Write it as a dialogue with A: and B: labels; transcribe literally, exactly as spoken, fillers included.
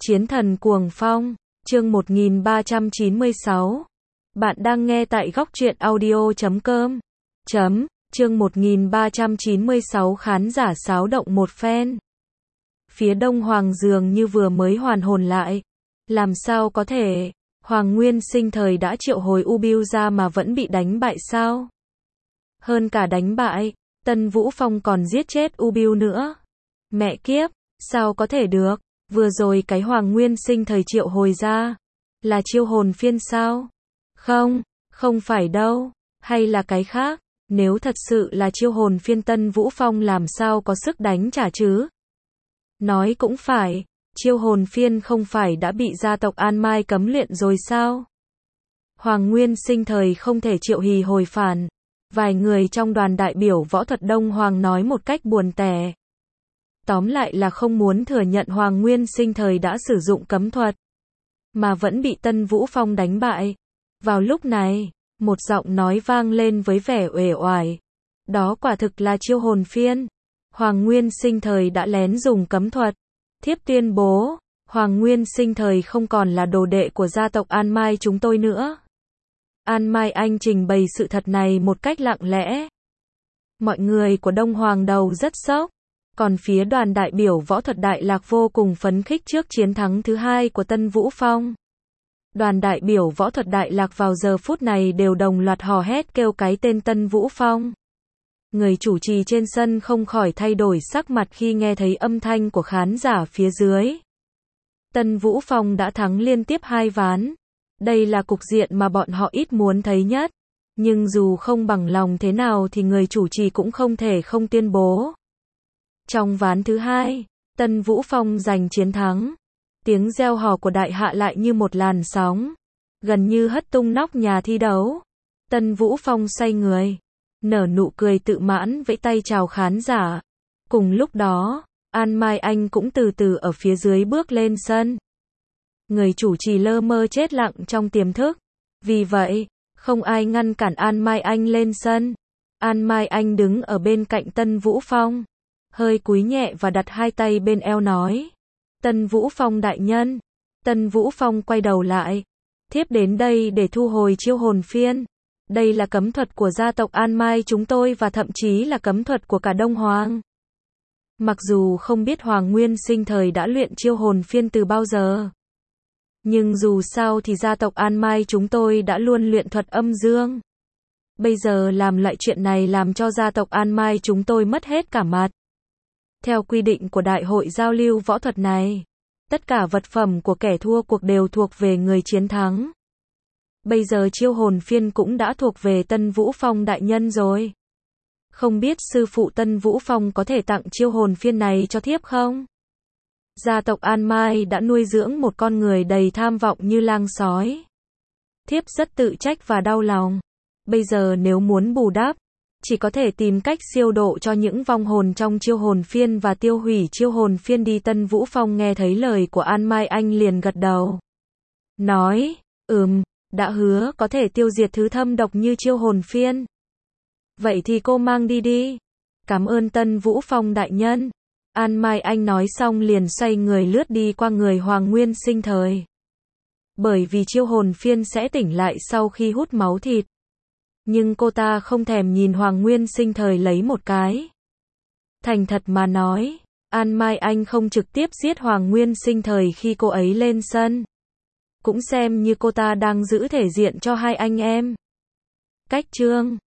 A: Chiến thần cuồng phong, chương một nghìn ba trăm chín mươi sáu. Bạn đang nghe tại góc truyện audio chấm com. Chấm, chương một nghìn ba trăm chín mươi sáu khán giả xáo động một phen. Phía Đông Hoàng dường như vừa mới hoàn hồn lại. Làm sao có thể, Hoàng Nguyên Sinh thời đã triệu hồi U Bưu ra mà vẫn bị đánh bại sao? Hơn cả đánh bại, Tân Vũ Phong còn giết chết U Bưu nữa. Mẹ kiếp, sao có thể được? Vừa rồi cái Hoàng Nguyên Sinh thời triệu hồi ra, là chiêu hồn phiên sao? Không, không phải đâu, hay là cái khác, nếu thật sự là chiêu hồn phiên Tân Vũ Phong làm sao có sức đánh trả chứ? Nói cũng phải, chiêu hồn phiên không phải đã bị gia tộc An Mai cấm luyện rồi sao? Hoàng Nguyên Sinh thời không thể triệu hì hồi phản, vài người trong đoàn đại biểu võ thuật Đông Hoàng nói một cách buồn tẻ. Tóm lại là không muốn thừa nhận Hoàng Nguyên Sinh thời đã sử dụng cấm thuật, mà vẫn bị Tân Vũ Phong đánh bại. Vào lúc này, một giọng nói vang lên với vẻ uể oải. Đó quả thực là chiêu hồn phiên. Hoàng Nguyên Sinh thời đã lén dùng cấm thuật. Thiếp tuyên bố, Hoàng Nguyên Sinh thời không còn là đồ đệ của gia tộc An Mai chúng tôi nữa. An Mai Anh trình bày sự thật này một cách lặng lẽ. Mọi người của Đông Hoàng đầu rất sốc. Còn phía đoàn đại biểu võ thuật Đại Lạc vô cùng phấn khích trước chiến thắng thứ hai của Tân Vũ Phong. Đoàn đại biểu võ thuật Đại Lạc vào giờ phút này đều đồng loạt hò hét kêu cái tên Tân Vũ Phong. Người chủ trì trên sân không khỏi thay đổi sắc mặt khi nghe thấy âm thanh của khán giả phía dưới. Tân Vũ Phong đã thắng liên tiếp hai ván. Đây là cục diện mà bọn họ ít muốn thấy nhất. Nhưng dù không bằng lòng thế nào thì người chủ trì cũng không thể không tuyên bố. Trong ván thứ hai, Tân Vũ Phong giành chiến thắng. Tiếng reo hò của đại hạ lại như một làn sóng, gần như hất tung nóc nhà thi đấu. Tân Vũ Phong xoay người, nở nụ cười tự mãn vẫy tay chào khán giả. Cùng lúc đó, An Mai Anh cũng từ từ ở phía dưới bước lên sân. Người chủ trì lơ mơ chết lặng trong tiềm thức. Vì vậy, không ai ngăn cản An Mai Anh lên sân. An Mai Anh đứng ở bên cạnh Tân Vũ Phong, hơi cúi nhẹ và đặt hai tay bên eo nói. Tân Vũ Phong đại nhân. Tân Vũ Phong quay đầu lại. Thiếp đến đây để thu hồi chiêu hồn phiên. Đây là cấm thuật của gia tộc An Mai chúng tôi và thậm chí là cấm thuật của cả Đông Hoàng. Mặc dù không biết Hoàng Nguyên Sinh thời đã luyện chiêu hồn phiên từ bao giờ. Nhưng dù sao thì gia tộc An Mai chúng tôi đã luôn luyện thuật âm dương. Bây giờ làm lại chuyện này làm cho gia tộc An Mai chúng tôi mất hết cả mặt. Theo quy định của đại hội giao lưu võ thuật này, tất cả vật phẩm của kẻ thua cuộc đều thuộc về người chiến thắng. Bây giờ chiêu hồn phiên cũng đã thuộc về Tân Vũ Phong đại nhân rồi. Không biết sư phụ Tân Vũ Phong có thể tặng chiêu hồn phiên này cho thiếp không? Gia tộc An Mai đã nuôi dưỡng một con người đầy tham vọng như lang sói. Thiếp rất tự trách và đau lòng. Bây giờ nếu muốn bù đắp, chỉ có thể tìm cách siêu độ cho những vong hồn trong chiêu hồn phiên và tiêu hủy chiêu hồn phiên đi. Tân Vũ Phong nghe thấy lời của An Mai Anh liền gật đầu. Nói, ừm, đã hứa có thể tiêu diệt thứ thâm độc như chiêu hồn phiên. Vậy thì cô mang đi đi. Cảm ơn Tân Vũ Phong đại nhân. An Mai Anh nói xong liền xoay người lướt đi qua người Hoàng Nguyên Sinh thời. Bởi vì chiêu hồn phiên sẽ tỉnh lại sau khi hút máu thịt. Nhưng cô ta không thèm nhìn Hoàng Nguyên Sinh thời lấy một cái. Thành thật mà nói, An Mai Anh không trực tiếp giết Hoàng Nguyên Sinh thời khi cô ấy lên sân. Cũng xem như cô ta đang giữ thể diện cho hai anh em. Cách chương